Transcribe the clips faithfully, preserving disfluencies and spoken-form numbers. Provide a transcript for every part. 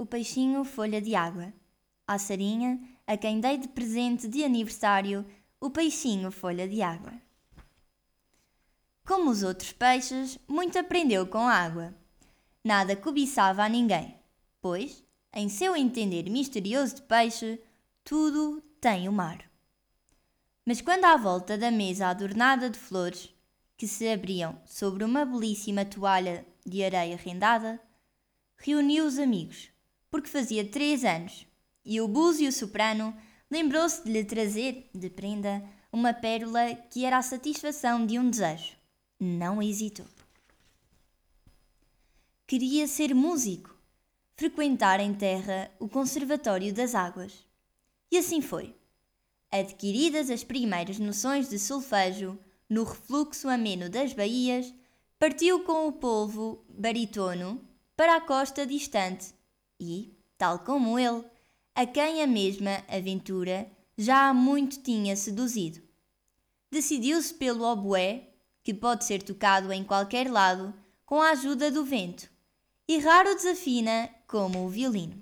o peixinho folha de água. À Sarinha, a quem dei de presente de aniversário, o peixinho folha de água. Como os outros peixes, muito aprendeu com a água. Nada cobiçava a ninguém, pois, em seu entender misterioso de peixe, tudo tem o mar. Mas quando à volta da mesa adornada de flores, que se abriam sobre uma belíssima toalha de areia rendada, reuniu os amigos, porque fazia três anos, e o búzio soprano lembrou-se de lhe trazer, de prenda, uma pérola que era a satisfação de um desejo. Não hesitou. Queria ser músico, frequentar em terra o Conservatório das Águas. E assim foi. Adquiridas as primeiras noções de solfejo, no refluxo ameno das baías, partiu com o polvo baritono para a costa distante e, tal como ele, a quem a mesma aventura já há muito tinha seduzido. Decidiu-se pelo oboé, que pode ser tocado em qualquer lado com a ajuda do vento, e raro desafina como o violino.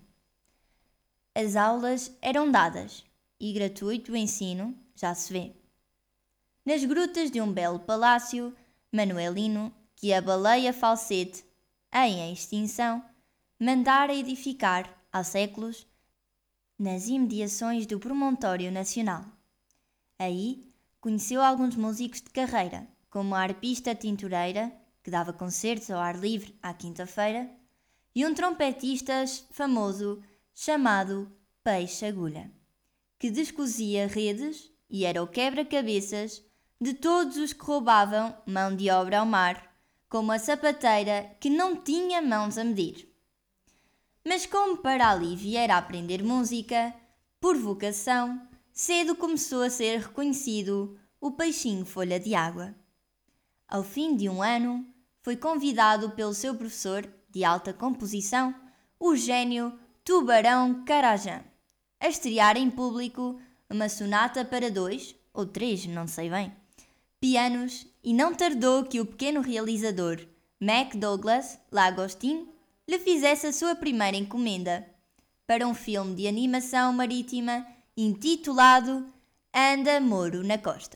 As aulas eram dadas, e gratuito o ensino, já se vê. Nas grutas de um belo palácio manuelino que a baleia falsete, em extinção, mandara edificar há séculos nas imediações do Promontório Nacional. Aí conheceu alguns músicos de carreira, como a arpista tintureira, que dava concertos ao ar livre à quinta-feira, e um trompetista famoso chamado Peixe Agulha, que descosia redes e era o quebra-cabeças de todos os que roubavam mão de obra ao mar, como a sapateira que não tinha mãos a medir. Mas como para ali viera a aprender música, por vocação, cedo começou a ser reconhecido o peixinho folha de água. Ao fim de um ano, foi convidado pelo seu professor de alta composição, o gênio Tubarão Karajan, a estrear em público uma sonata para dois, ou três, não sei bem, pianos, e não tardou que o pequeno realizador Mac Douglas Lagostin lhe fizesse a sua primeira encomenda para um filme de animação marítima intitulado Anda Moro na Costa.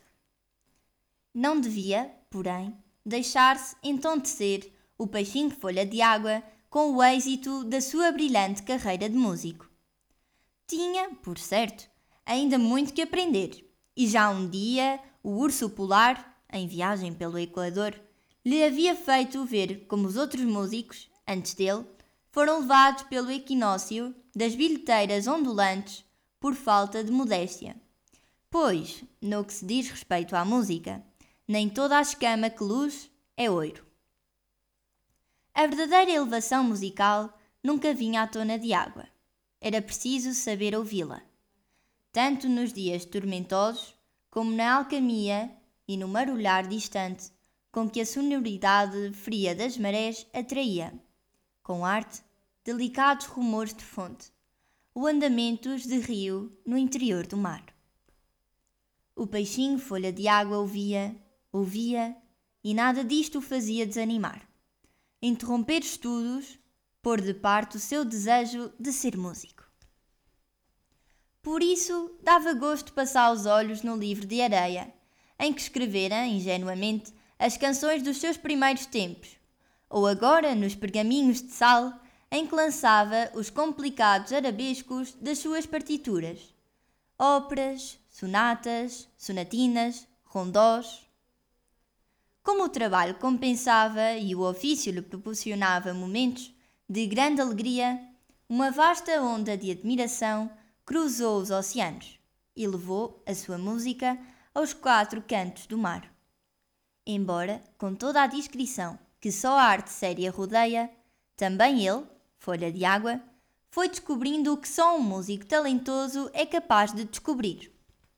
Não devia, porém, deixar-se entontecer o peixinho folha de água com o êxito da sua brilhante carreira de músico. Tinha, por certo, ainda muito que aprender, e já um dia o urso polar, em viagem pelo Equador, lhe havia feito ver como os outros músicos, antes dele, foram levados pelo equinócio das bilheteiras ondulantes por falta de modéstia. Pois, no que se diz respeito à música, nem toda a escama que luz é ouro. A verdadeira elevação musical nunca vinha à tona de água. Era preciso saber ouvi-la, tanto nos dias tormentosos como na alcamia e no marulhar distante com que a sonoridade fria das marés atraía, com arte, delicados rumores de fonte, ou andamentos de rio no interior do mar. O peixinho folha de água ouvia, ouvia, e nada disto o fazia desanimar, interromper estudos, pôr de parte o seu desejo de ser músico. Por isso, dava gosto passar os olhos no livro de areia, em que escrevera, ingenuamente, as canções dos seus primeiros tempos, ou agora nos pergaminhos de sal, em que lançava os complicados arabescos das suas partituras, óperas, sonatas, sonatinas, rondós. Como o trabalho compensava e o ofício lhe proporcionava momentos de grande alegria, uma vasta onda de admiração cruzou os oceanos e levou a sua música aos quatro cantos do mar. Embora, com toda a discrição que só a arte séria rodeia, também ele, folha de água, foi descobrindo o que só um músico talentoso é capaz de descobrir.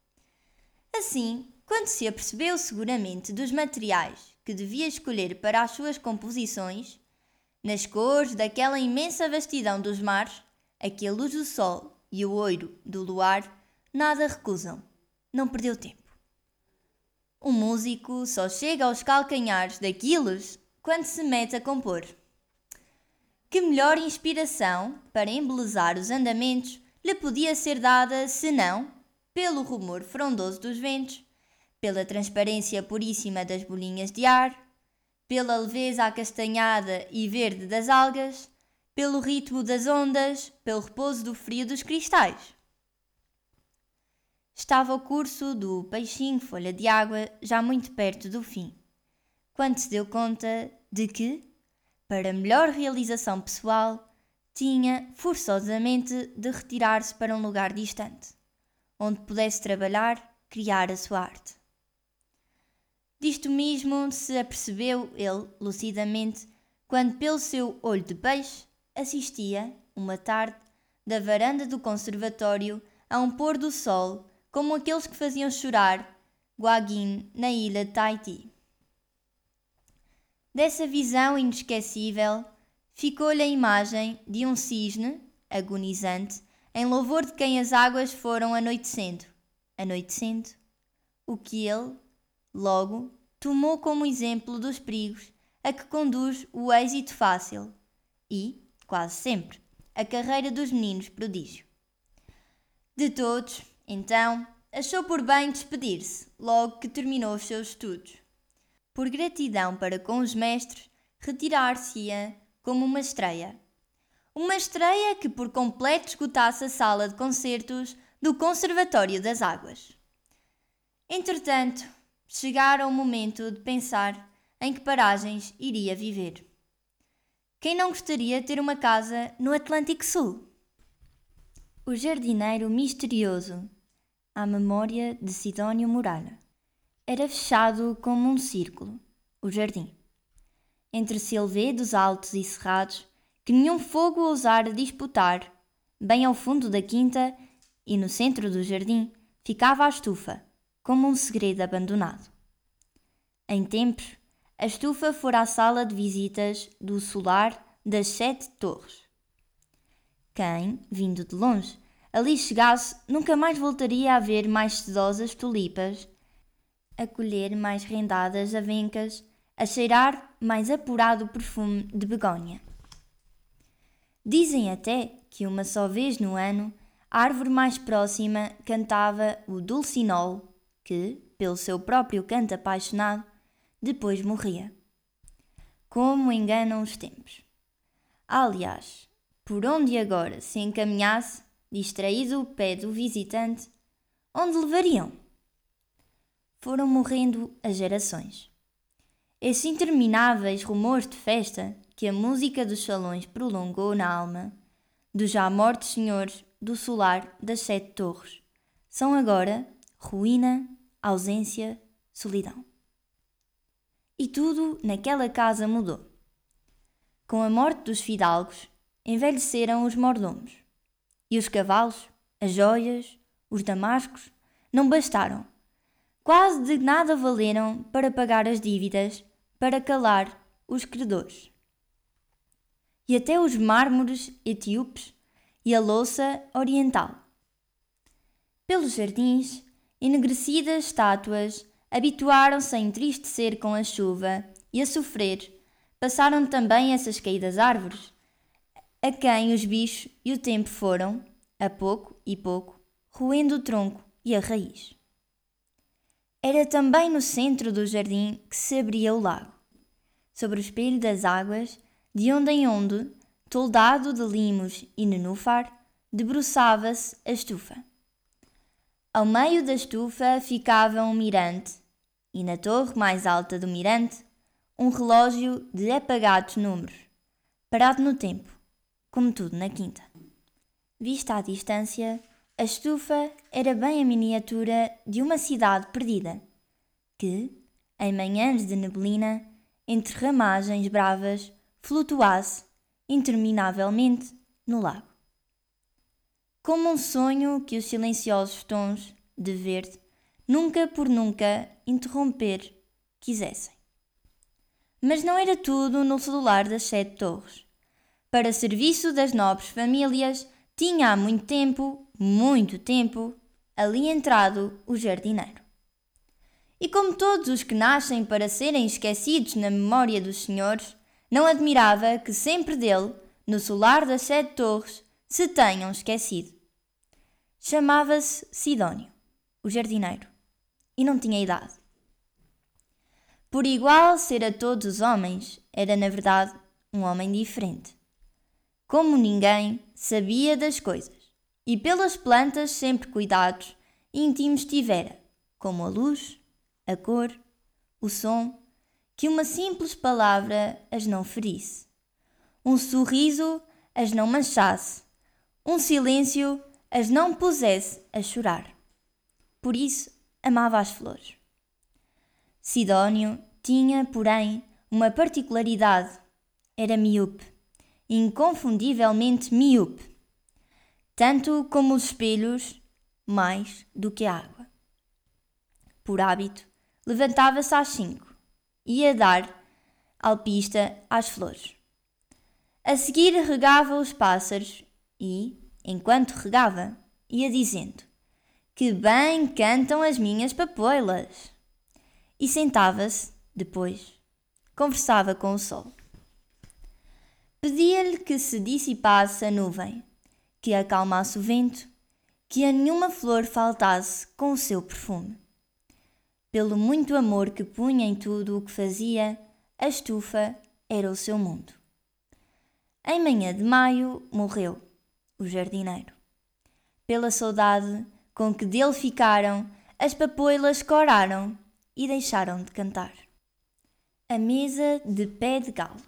Assim, quando se apercebeu seguramente dos materiais que devia escolher para as suas composições, nas cores daquela imensa vastidão dos mares, a que a luz do sol e o ouro do luar nada recusam, não perdeu tempo. Um músico só chega aos calcanhares daqueles quando se mete a compor. Que melhor inspiração para embelezar os andamentos lhe podia ser dada senão pelo rumor frondoso dos ventos, pela transparência puríssima das bolinhas de ar, pela leveza acastanhada e verde das algas, pelo ritmo das ondas, pelo repouso do frio dos cristais. Estava o curso do Peixinho Folha de Água já muito perto do fim, quando se deu conta de que, para melhor realização pessoal, tinha forçosamente de retirar-se para um lugar distante, onde pudesse trabalhar, criar a sua arte. Disto mesmo se apercebeu ele lucidamente quando, pelo seu olho de peixe, assistia, uma tarde, da varanda do conservatório a um pôr do sol como aqueles que faziam chorar Gauguin na ilha de Tahiti. Dessa visão inesquecível, ficou-lhe a imagem de um cisne, agonizante, em louvor de quem as águas foram anoitecendo, anoitecendo, o que ele, logo, tomou como exemplo dos perigos a que conduz o êxito fácil e, quase sempre, a carreira dos meninos prodígio. De todos, então, achou por bem despedir-se, logo que terminou os seus estudos. Por gratidão para com os mestres, retirar-se-ia como uma estreia. Uma estreia que por completo esgotasse a sala de concertos do Conservatório das Águas. Entretanto, chegara o momento de pensar em que paragens iria viver. Quem não gostaria de ter uma casa no Atlântico Sul? O jardineiro misterioso, à memória de Sidónio Muralha. Era fechado como um círculo, o jardim. Entre silvedos altos e cerrados, que nenhum fogo ousara disputar, bem ao fundo da quinta e no centro do jardim, ficava a estufa, como um segredo abandonado. Em tempos, a estufa fora a sala de visitas do solar das Sete Torres. Quem, vindo de longe, ali chegasse, nunca mais voltaria a ver mais sedosas tulipas, a colher mais rendadas avencas, a cheirar mais apurado perfume de begónia. Dizem até que uma só vez no ano a árvore mais próxima cantava o dulcinol, que, pelo seu próprio canto apaixonado, depois morria. Como enganam os tempos. Aliás, por onde agora se encaminhasse, distraído o pé do visitante, onde levariam? Foram morrendo as gerações. Esses intermináveis rumores de festa que a música dos salões prolongou na alma dos já mortos senhores do solar das Sete Torres são agora ruína, ausência, solidão. E tudo naquela casa mudou. Com a morte dos fidalgos, envelheceram os mordomos. E os cavalos, as joias, os damascos, não bastaram. Quase de nada valeram para pagar as dívidas, para calar os credores. E até os mármores etíopes e a louça oriental. Pelos jardins, enegrecidas estátuas habituaram-se a entristecer com a chuva e a sofrer. Passaram também essas caídas árvores, a quem os bichos e o tempo foram, a pouco e pouco, roendo o tronco e a raiz. Era também no centro do jardim que se abria o lago, sobre o espelho das águas, de onde em onde, toldado de limos e nenúfar, debruçava-se a estufa. Ao meio da estufa ficava um mirante, e na torre mais alta do mirante, um relógio de apagados números, parado no tempo, como tudo na quinta. Vista à distância, a estufa era bem a miniatura de uma cidade perdida, que, em manhãs de neblina, entre ramagens bravas, flutuasse, interminavelmente, no lago. Como um sonho que os silenciosos tons de verde, nunca por nunca interromper, quisessem. Mas não era tudo no solar das Sete Torres. Para serviço das nobres famílias, tinha há muito tempo, muito tempo, ali entrado o jardineiro. E como todos os que nascem para serem esquecidos na memória dos senhores, não admirava que sempre dele, no solar das sete torres, se tenham esquecido. Chamava-se Sidónio, o jardineiro, e não tinha idade. Por igual ser a todos os homens, era na verdade um homem diferente. Como ninguém, sabia das coisas, e pelas plantas sempre cuidados íntimos tivera, como a luz, a cor, o som, que uma simples palavra as não ferisse, um sorriso as não manchasse, um silêncio as não pusesse a chorar. Por isso amava as flores. Sidónio tinha, porém, uma particularidade. Era miúpe, inconfundivelmente miúpe, tanto como os espelhos, mais do que a água. Por hábito, levantava-se às cinco, ia dar alpista às flores. A seguir regava os pássaros e, enquanto regava, ia dizendo: "Que bem cantam as minhas papoilas!" E sentava-se, depois, conversava com o sol. Pedia-lhe que se dissipasse a nuvem, que acalmasse o vento, que a nenhuma flor faltasse com o seu perfume. Pelo muito amor que punha em tudo o que fazia, a estufa era o seu mundo. Em manhã de maio morreu o jardineiro. Pela saudade com que dele ficaram, as papoilas coraram e deixaram de cantar. A mesa de pé de galo.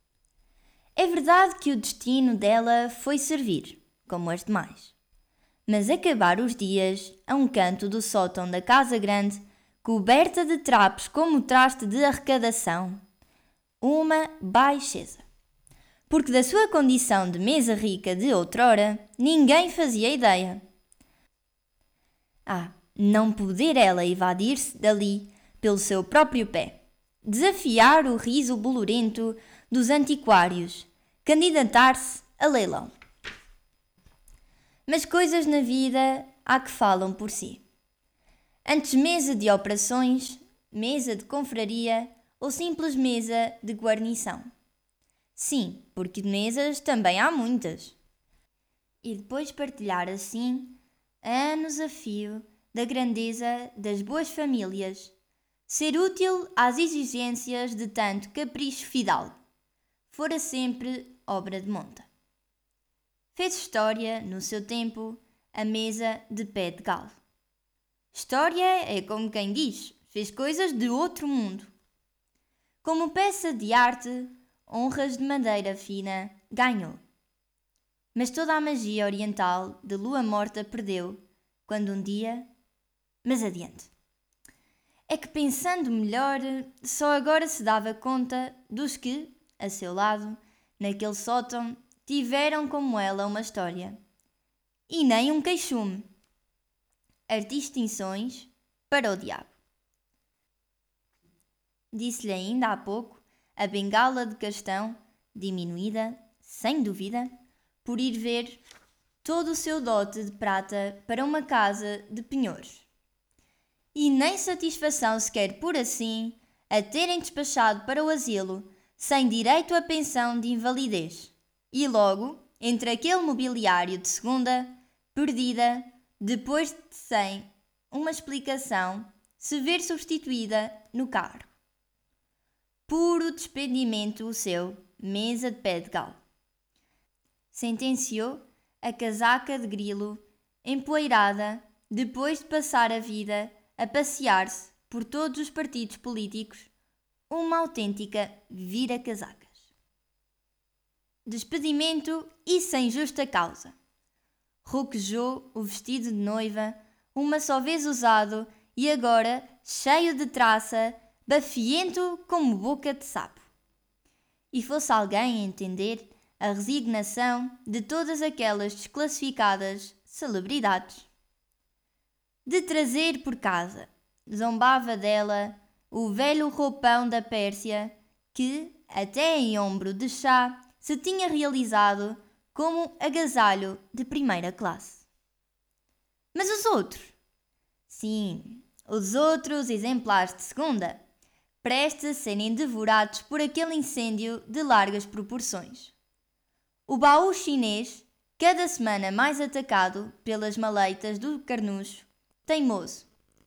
É verdade que o destino dela foi servir, como as demais. Mas acabar os dias a um canto do sótão da casa grande, coberta de trapos como traste de arrecadação, uma baixeza. Porque da sua condição de mesa rica de outrora, ninguém fazia ideia. Ah, não poder ela evadir-se dali pelo seu próprio pé, desafiar o riso bolorento dos antiquários, candidatar-se a leilão. Mas coisas na vida há que falam por si. Antes mesa de operações, mesa de confraria ou simples mesa de guarnição. Sim, porque mesas também há muitas. E depois partilhar assim, anos a fio, da grandeza das boas famílias, ser útil às exigências de tanto capricho fidalgo, fora sempre obra de monta. Fez história, no seu tempo, a mesa de pé de galo. História é como quem diz, fez coisas de outro mundo. Como peça de arte, honras de madeira fina, ganhou. Mas toda a magia oriental de lua morta perdeu, quando um dia... Mas adiante. É que pensando melhor, só agora se dava conta dos que, a seu lado, naquele sótão, tiveram como ela uma história. E nem um queixume. As distinções para o diabo. Disse-lhe ainda há pouco a bengala de Castão, diminuída, sem dúvida, por ir ver todo o seu dote de prata para uma casa de penhores. E nem satisfação sequer por assim a terem despachado para o asilo sem direito à pensão de invalidez. E logo, entre aquele mobiliário de segunda, perdida, depois de sem uma explicação, se ver substituída no cargo. Puro despedimento o seu, mesa de pé de galo. Sentenciou a casaca de grilo, empoeirada, depois de passar a vida a passear-se por todos os partidos políticos, uma autêntica vira-casacas. Despedimento e sem justa causa. Roquejou o vestido de noiva, uma só vez usado e agora cheio de traça, bafiento como boca de sapo. E fosse alguém a entender a resignação de todas aquelas desclassificadas celebridades. De trazer por casa, zombava dela o velho roupão da Pérsia que, até em ombro de chá, se tinha realizado como agasalho de primeira classe. Mas os outros? Sim, os outros exemplares de segunda, prestes a serem devorados por aquele incêndio de largas proporções. O baú chinês, cada semana mais atacado pelas maleitas do carnucho, teimoso.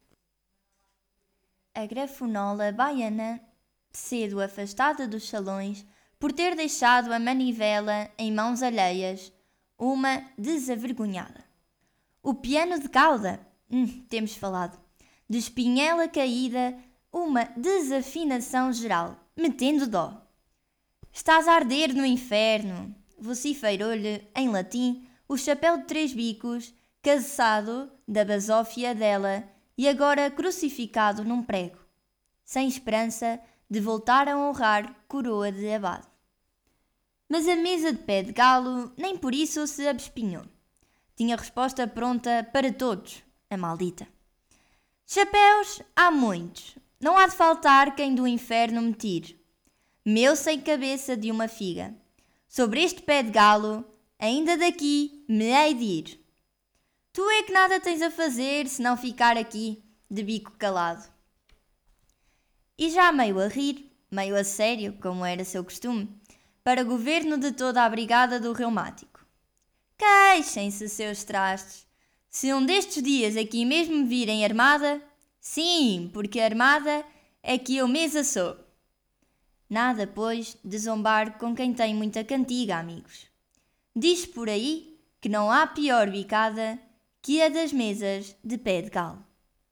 A grafonola baiana, cedo afastada dos salões, por ter deixado a manivela em mãos alheias, uma desavergonhada. O piano de cauda, hum, temos falado, de espinhela caída, uma desafinação geral, metendo dó. Estás a arder no inferno, vociferou-lhe, em latim, o chapéu de três bicos, caçado da basófia dela e agora crucificado num prego, sem esperança de voltar a honrar coroa de abade. Mas a mesa de pé de galo nem por isso se abespinhou. Tinha resposta pronta para todos, a maldita. Chapéus há muitos, não há de faltar quem do inferno me tire. Meu sem cabeça de uma figa. Sobre este pé de galo, ainda daqui me hei de ir. Tu é que nada tens a fazer se não ficar aqui, de bico calado. E já meio a rir, meio a sério, como era seu costume, para governo de toda a brigada do reumático. Queixem-se, seus trastes. Se um destes dias aqui mesmo me virem armada, sim, porque armada é que eu mesa sou. Nada, pois, de zombar com quem tem muita cantiga, amigos. Diz por aí que não há pior bicada que a das mesas de pé de galo.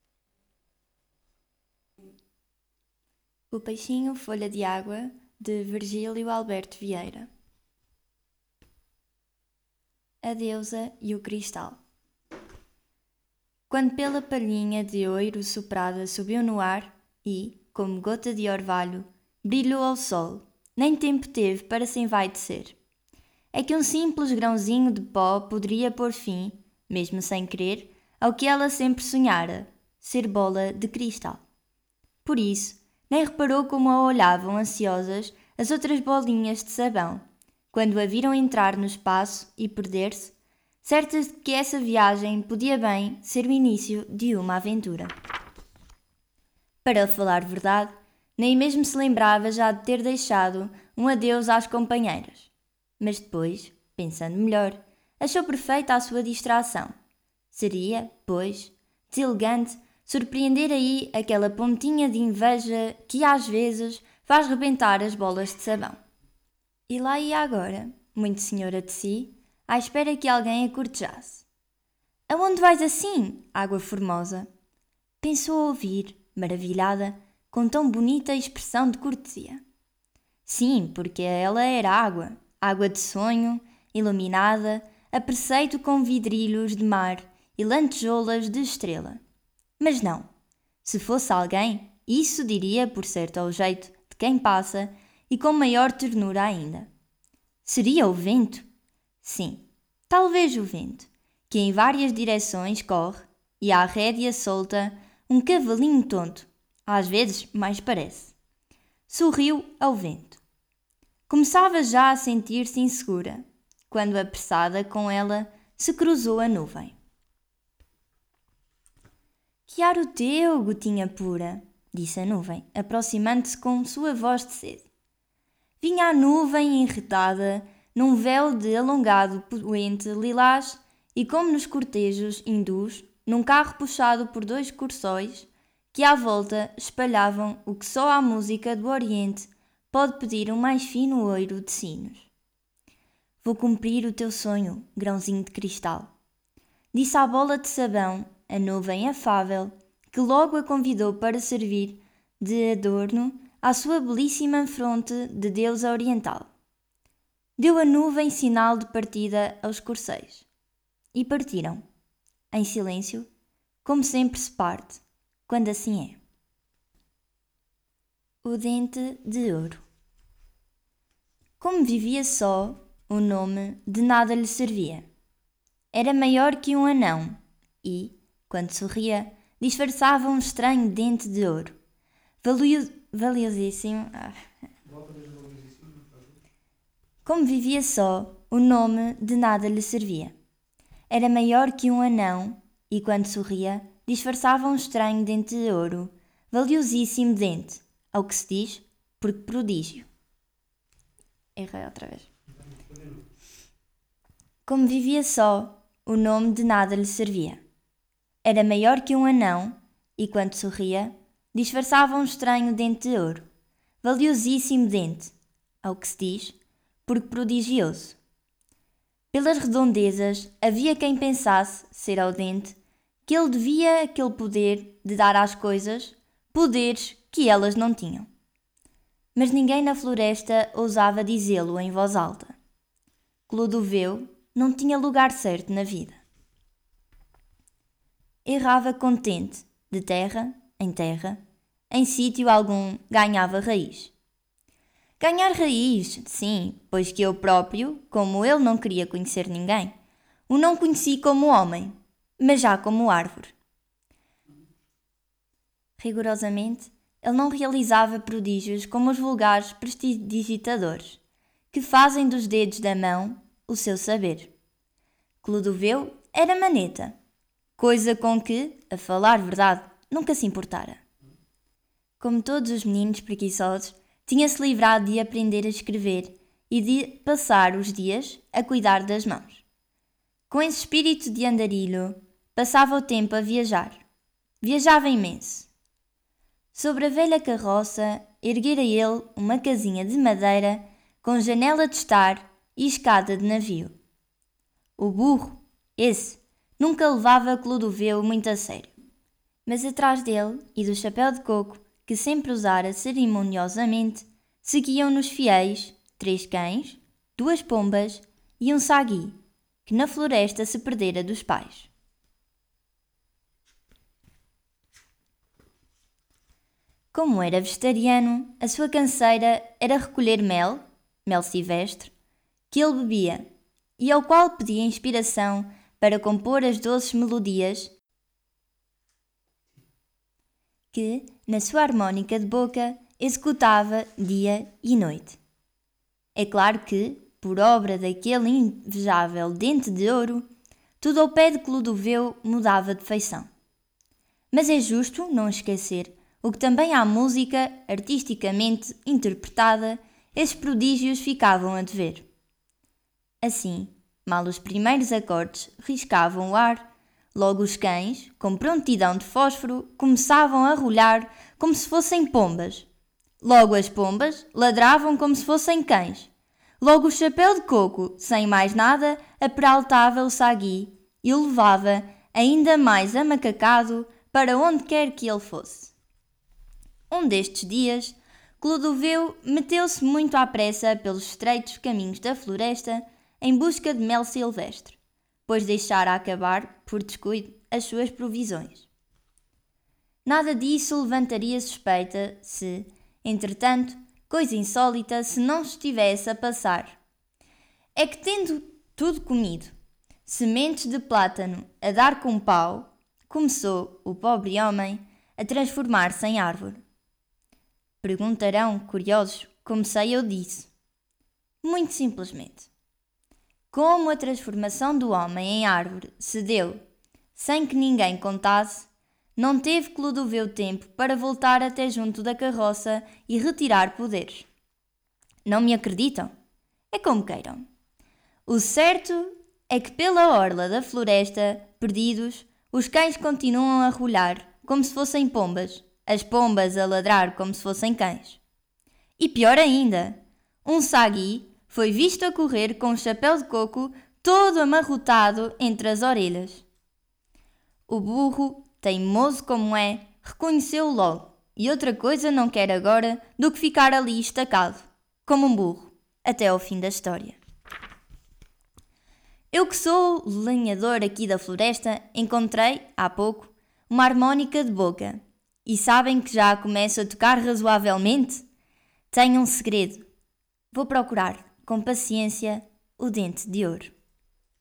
O Peixinho Folha de Água, de Virgílio Alberto Vieira. A Deusa e o Cristal. Quando pela palhinha de ouro soprada subiu no ar e, como gota de orvalho, brilhou ao sol, nem tempo teve para se envaidecer. É que um simples grãozinho de pó poderia pôr fim, mesmo sem querer, ao que ela sempre sonhara, ser bola de cristal. Por isso, nem reparou como a olhavam ansiosas as outras bolinhas de sabão, quando a viram entrar no espaço e perder-se, certas de que essa viagem podia bem ser o início de uma aventura. Para falar verdade, nem mesmo se lembrava já de ter deixado um adeus às companheiras. Mas depois, pensando melhor, achou perfeita a sua distração. Seria, pois, deselegante surpreender aí aquela pontinha de inveja que às vezes faz rebentar as bolas de sabão. E lá ia agora, muito senhora de si, à espera que alguém a cortejasse. Aonde vais assim, água formosa? Pensou ouvir, maravilhada, com tão bonita expressão de cortesia. Sim, porque ela era água, água de sonho, iluminada, a preceito com vidrilhos de mar e lantejoulas de estrela. Mas não, se fosse alguém, isso diria por certo ao jeito de quem passa e com maior ternura ainda. Seria o vento? Sim, talvez o vento, que em várias direções corre e à rédea solta um cavalinho tonto, às vezes mais parece. Sorriu ao vento. Começava já a sentir-se insegura, quando apressada com ela se cruzou a nuvem. Que ar o teu, gotinha pura, disse a nuvem, aproximando-se com sua voz de sede. Vinha a nuvem enredada num véu de alongado poente lilás e como nos cortejos hindus, num carro puxado por dois corçóis que à volta espalhavam o que só a música do Oriente pode pedir um mais fino oiro de sinos. Vou cumprir o teu sonho, grãozinho de cristal, disse à bola de sabão a nuvem afável, que logo a convidou para servir de adorno à sua belíssima fronte de deusa oriental. Deu a nuvem sinal de partida aos corcéis. E partiram, em silêncio, como sempre se parte, quando assim é. O dente de ouro. Como vivia só, o nome de nada lhe servia. Era maior que um anão e, quando sorria, disfarçava um estranho dente de ouro. Valio, valiosíssimo. Ah. Como vivia só, o nome de nada lhe servia. Era maior que um anão e, quando sorria, disfarçava um estranho dente de ouro, valiosíssimo dente, ao que se diz, porque prodígio. Errei outra vez. Como vivia só, o nome de nada lhe servia. Era maior que um anão e, quando sorria, disfarçava um estranho dente de ouro, valiosíssimo dente, ao que se diz, porque prodigioso. Pelas redondezas, havia quem pensasse, ser ao dente, que ele devia aquele poder de dar às coisas poderes que elas não tinham. Mas ninguém na floresta ousava dizê-lo em voz alta. Clodoveu não tinha lugar certo na vida. Errava contente, de terra em terra, em sítio algum ganhava raiz. Ganhar raiz, sim, pois que eu próprio, como ele não queria conhecer ninguém, o não conheci como homem, mas já como árvore. Rigorosamente, ele não realizava prodígios como os vulgares prestidigitadores, que fazem dos dedos da mão o seu saber. Clodoveu era maneta, coisa com que, a falar verdade, nunca se importara. Como todos os meninos preguiçosos, tinha-se livrado de aprender a escrever e de passar os dias a cuidar das mãos. Com esse espírito de andarilho, passava o tempo a viajar. Viajava imenso. Sobre a velha carroça, erguera ele uma casinha de madeira com janela de estar e escada de navio. O burro, esse, nunca levava Clodoveu muito a sério. Mas atrás dele e do chapéu de coco, que sempre usara cerimoniosamente, seguiam-nos fiéis três cães, duas pombas e um sagui, que na floresta se perdera dos pais. Como era vegetariano, a sua canseira era recolher mel, mel silvestre, que ele bebia, e ao qual pedia inspiração para compor as doces melodias que, na sua harmónica de boca, executava dia e noite. É claro que, por obra daquele invejável dente de ouro, tudo ao pé de Clodoveu mudava de feição. Mas é justo não esquecer o que também à música, artisticamente interpretada, esses prodígios ficavam a dever. Assim, mal os primeiros acordes riscavam o ar, logo os cães, com prontidão de fósforo, começavam a rolhar como se fossem pombas. Logo as pombas ladravam como se fossem cães. Logo o chapéu de coco, sem mais nada, aperaltava o sagui e o levava, ainda mais amacacado, para onde quer que ele fosse. Um destes dias, Clodoveu meteu-se muito à pressa pelos estreitos caminhos da floresta em busca de mel silvestre, pois deixara acabar, por descuido, as suas provisões. Nada disso levantaria suspeita se, entretanto, coisa insólita se não estivesse a passar. É que, tendo tudo comido, sementes de plátano a dar com pau, começou o pobre homem a transformar-se em árvore. Perguntarão, curiosos, como sei eu disso. Muito simplesmente. Como a transformação do homem em árvore se deu, sem que ninguém contasse, não teve Clodoveu tempo para voltar até junto da carroça e retirar poderes. Não me acreditam? É como queiram. O certo é que pela orla da floresta, perdidos, os cães continuam a rolhar como se fossem pombas, as pombas a ladrar como se fossem cães. E pior ainda, um sagui foi visto a correr com um chapéu de coco todo amarrotado entre as orelhas. O burro, teimoso como é, reconheceu-o logo, e outra coisa não quer agora do que ficar ali estacado, como um burro, até ao fim da história. Eu que sou lenhador aqui da floresta, encontrei, há pouco, uma harmónica de boca. E sabem que já começo a tocar razoavelmente? Tenho um segredo. Vou procurar, com paciência, o dente de ouro.